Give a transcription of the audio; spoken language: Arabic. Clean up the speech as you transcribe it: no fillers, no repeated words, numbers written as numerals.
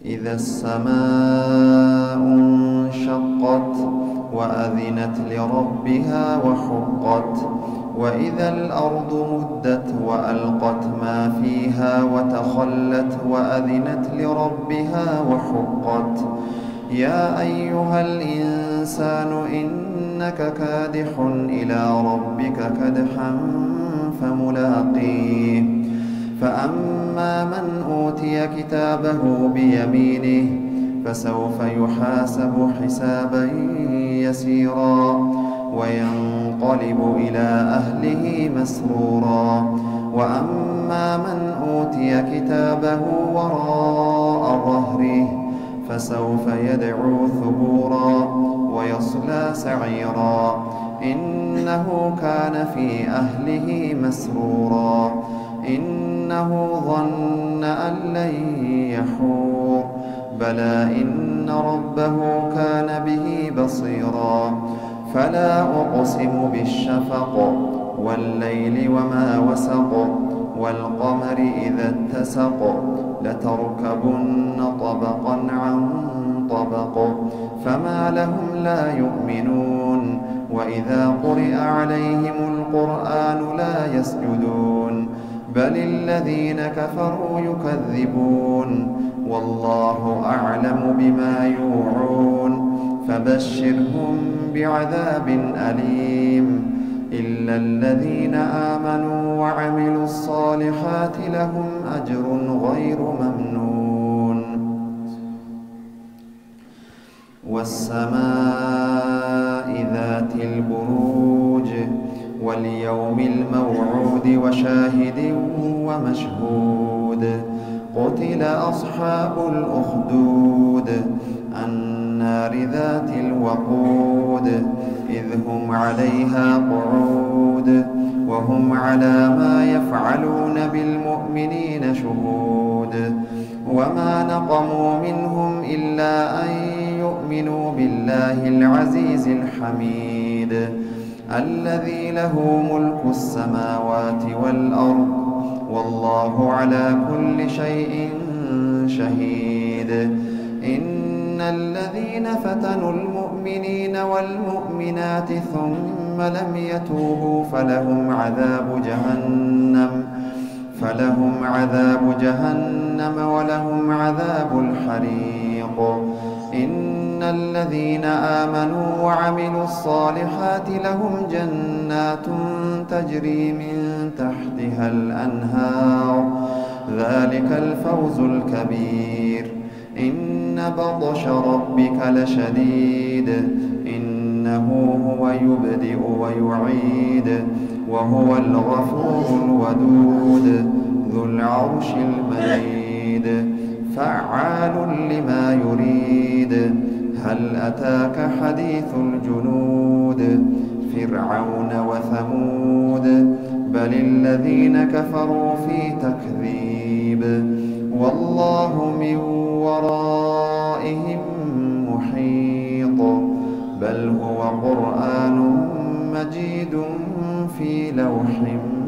إذا السماء انشقت وأذنت لربها وحقت وإذا الأرض مدت وألقت ما فيها وتخلت وأذنت لربها وحقت يا أيها الإنسان إنك كادح إلى ربك كدحا فملاقيه فأما من أوتي كتابه بيمينه فسوف يحاسب حسابا يسيرا وينقلب إلى أهله مسرورا وأما من أوتي كتابه وراء ظهره فسوف يدعو ثبورا ويصلى سعيرا إنه كان في أهله مسرورا إنه ظن أن لن يحور بلى إن ربه كان به بصيرا فلا أقسم بالشفق والليل وما وسق والقمر إذا اتسق لتركبن طبقا عن طبق فما لهم لا يؤمنون وإذا قرئ عليهم القرآن لا يسجدون بل الذين كفروا يكذبون والله أعلم بما يوعون فبشرهم بعذاب أليم إلا الذين آمنوا وعملوا الصالحات لهم أجر غير ممنون والسماء ذات البروج واليوم الموعود وشاهد ومشهود قتل أصحاب الأخدود النار ذات الوقود إذ هم عليها قعود وهم على ما يفعلون بالمؤمنين شهود وما نقموا منهم إلا أن يؤمنوا بالله العزيز الحميد الذي له ملك السماوات والأرض والله على كل شيء شهيد إن الذين فتنوا المؤمنين والمؤمنات ثم لم يتوبوا فلهم عذاب جهنم ولهم عذاب الحريق إن الذين آمنوا وعملوا الصالحات لهم جنات تجري من تحتها الأنهار ذلك الفوز الكبير إن بطش ربك لشديد إنه هو يبدئ ويعيد وهو الغفور الودود ذو العرش المجيد فعال لما يريد هل أتاك حديث الجنود فرعون وثمود بل الذين كفروا في تكذيب والله من ورائهم محيط بل هو قرآن مجيد في لوح